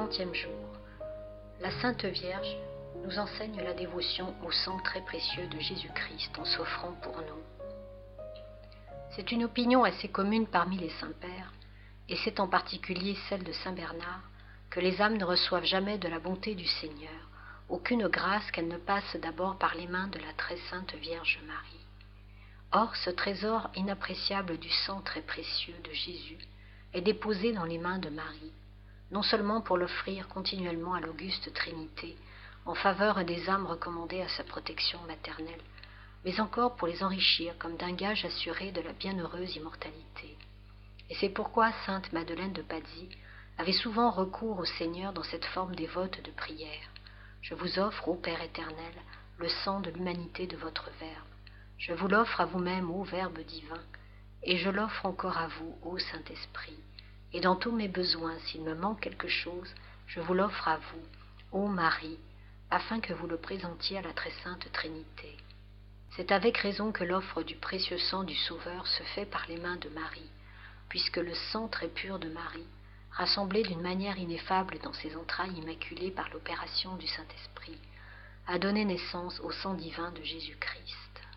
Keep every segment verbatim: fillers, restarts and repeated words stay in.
quarantième jour. La Sainte Vierge nous enseigne la dévotion au sang très précieux de Jésus-Christ en s'offrant pour nous. C'est une opinion assez commune parmi les saints-pères, et c'est en particulier celle de saint Bernard, que les âmes ne reçoivent jamais de la bonté du Seigneur aucune grâce qu'elle ne passe d'abord par les mains de la très sainte Vierge Marie. Or, ce trésor inappréciable du sang très précieux de Jésus est déposé dans les mains de Marie, non seulement pour l'offrir continuellement à l'auguste Trinité, en faveur des âmes recommandées à sa protection maternelle, mais encore pour les enrichir comme d'un gage assuré de la bienheureuse immortalité. Et c'est pourquoi sainte Madeleine de Pazzi avait souvent recours au Seigneur dans cette forme dévote de prière. Je vous offre, ô Père éternel, le sang de l'humanité de votre Verbe. Je vous l'offre à vous-même, ô Verbe divin, et je l'offre encore à vous, ô Saint-Esprit. Et dans tous mes besoins, s'il me manque quelque chose, je vous l'offre à vous, ô Marie, afin que vous le présentiez à la très sainte Trinité. C'est avec raison que l'offre du précieux sang du Sauveur se fait par les mains de Marie, puisque le sang très pur de Marie, rassemblé d'une manière ineffable dans ses entrailles immaculées par l'opération du Saint-Esprit, a donné naissance au sang divin de Jésus-Christ.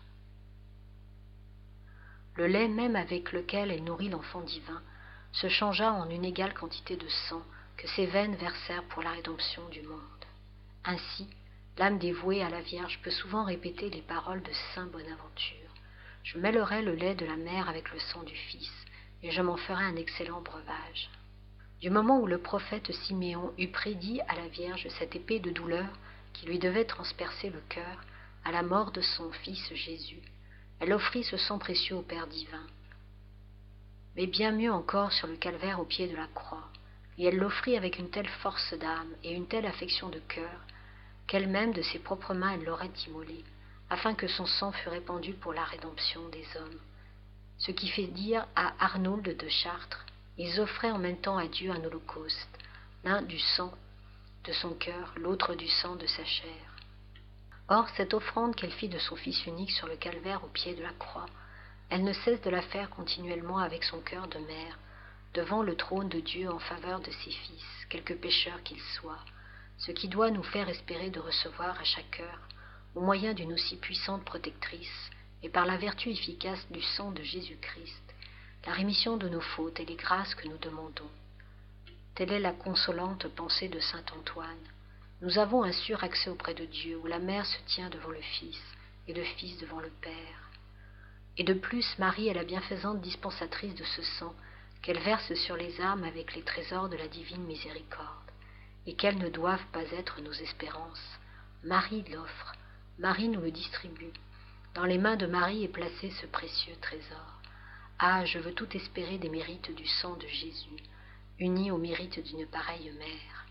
Le lait même avec lequel elle nourrit l'enfant divin se changea en une égale quantité de sang que ses veines versèrent pour la rédemption du monde. Ainsi, l'âme dévouée à la Vierge peut souvent répéter les paroles de saint Bonaventure. Je mêlerai le lait de la mère avec le sang du Fils, et je m'en ferai un excellent breuvage. Du moment où le prophète Siméon eut prédit à la Vierge cette épée de douleur qui lui devait transpercer le cœur à la mort de son Fils Jésus, elle offrit ce sang précieux au Père divin. Mais bien mieux encore sur le calvaire au pied de la croix, et elle l'offrit avec une telle force d'âme et une telle affection de cœur, qu'elle-même de ses propres mains elle l'aurait immolé, afin que son sang fût répandu pour la rédemption des hommes. Ce qui fait dire à Arnould de Chartres, ils offraient en même temps à Dieu un holocauste, l'un du sang de son cœur, l'autre du sang de sa chair. Or, cette offrande qu'elle fit de son Fils unique sur le calvaire au pied de la croix, elle ne cesse de la faire continuellement avec son cœur de mère, devant le trône de Dieu en faveur de ses fils, quelque pécheurs qu'ils soient, ce qui doit nous faire espérer de recevoir à chaque heure, au moyen d'une aussi puissante protectrice, et par la vertu efficace du sang de Jésus-Christ, la rémission de nos fautes et les grâces que nous demandons. Telle est la consolante pensée de saint Antoine. Nous avons un sûr accès auprès de Dieu, où la mère se tient devant le Fils, et le Fils devant le Père. Et de plus, Marie est la bienfaisante dispensatrice de ce sang, qu'elle verse sur les âmes avec les trésors de la divine miséricorde, et qu'elles ne doivent pas être nos espérances. Marie l'offre, Marie nous le distribue. Dans les mains de Marie est placé ce précieux trésor. Ah, je veux tout espérer des mérites du sang de Jésus, unis aux mérites d'une pareille mère.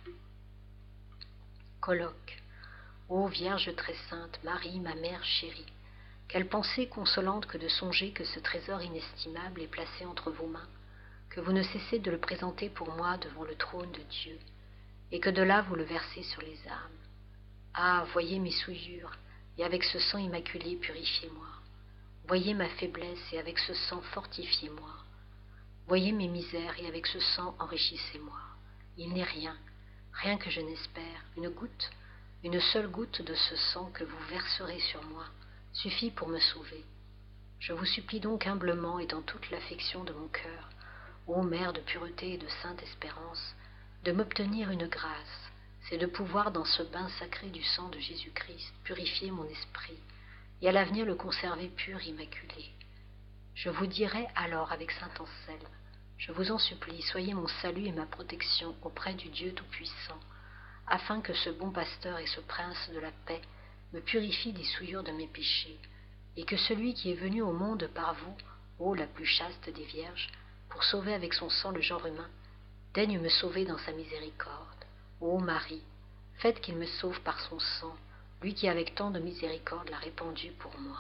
Colloque. Ô Vierge très sainte, Marie, ma mère chérie, quelle pensée consolante que de songer que ce trésor inestimable est placé entre vos mains, que vous ne cessez de le présenter pour moi devant le trône de Dieu, et que de là vous le versez sur les âmes. Ah, voyez mes souillures, et avec ce sang immaculé purifiez-moi. Voyez ma faiblesse, et avec ce sang fortifiez-moi. Voyez mes misères, et avec ce sang enrichissez-moi. Il n'est rien, rien que je n'espère, une goutte, une seule goutte de ce sang que vous verserez sur moi, suffit pour me sauver. Je vous supplie donc humblement et dans toute l'affection de mon cœur, ô Mère de pureté et de sainte espérance, de m'obtenir une grâce, c'est de pouvoir dans ce bain sacré du sang de Jésus-Christ purifier mon esprit, et à l'avenir le conserver pur, immaculé. Je vous dirai alors avec saint Anselme, je vous en supplie, soyez mon salut et ma protection auprès du Dieu Tout-Puissant, afin que ce bon pasteur et ce prince de la paix me purifie des souillures de mes péchés, et que celui qui est venu au monde par vous, ô la plus chaste des vierges, pour sauver avec son sang le genre humain, daigne me sauver dans sa miséricorde. Ô Marie, faites qu'il me sauve par son sang, lui qui avec tant de miséricorde l'a répandu pour moi.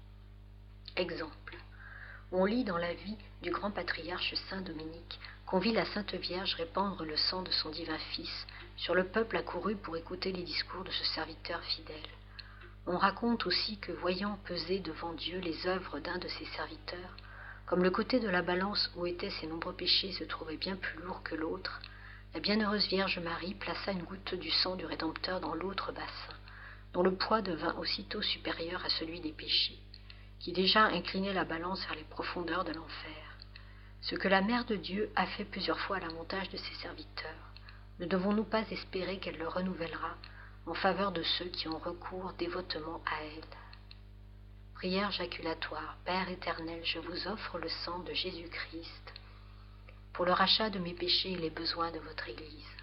Exemple. On lit dans la vie du grand patriarche saint Dominique qu'on vit la Sainte Vierge répandre le sang de son divin Fils sur le peuple accouru pour écouter les discours de ce serviteur fidèle. On raconte aussi que, voyant peser devant Dieu les œuvres d'un de ses serviteurs, comme le côté de la balance où étaient ses nombreux péchés se trouvait bien plus lourd que l'autre, la bienheureuse Vierge Marie plaça une goutte du sang du Rédempteur dans l'autre bassin, dont le poids devint aussitôt supérieur à celui des péchés, qui déjà inclinaient la balance vers les profondeurs de l'enfer. Ce que la Mère de Dieu a fait plusieurs fois à l'avantage de ses serviteurs, ne devons-nous pas espérer qu'elle le renouvellera en faveur de ceux qui ont recours dévotement à elle? Prière jaculatoire. Père éternel, je vous offre le sang de Jésus-Christ pour le rachat de mes péchés et les besoins de votre Église.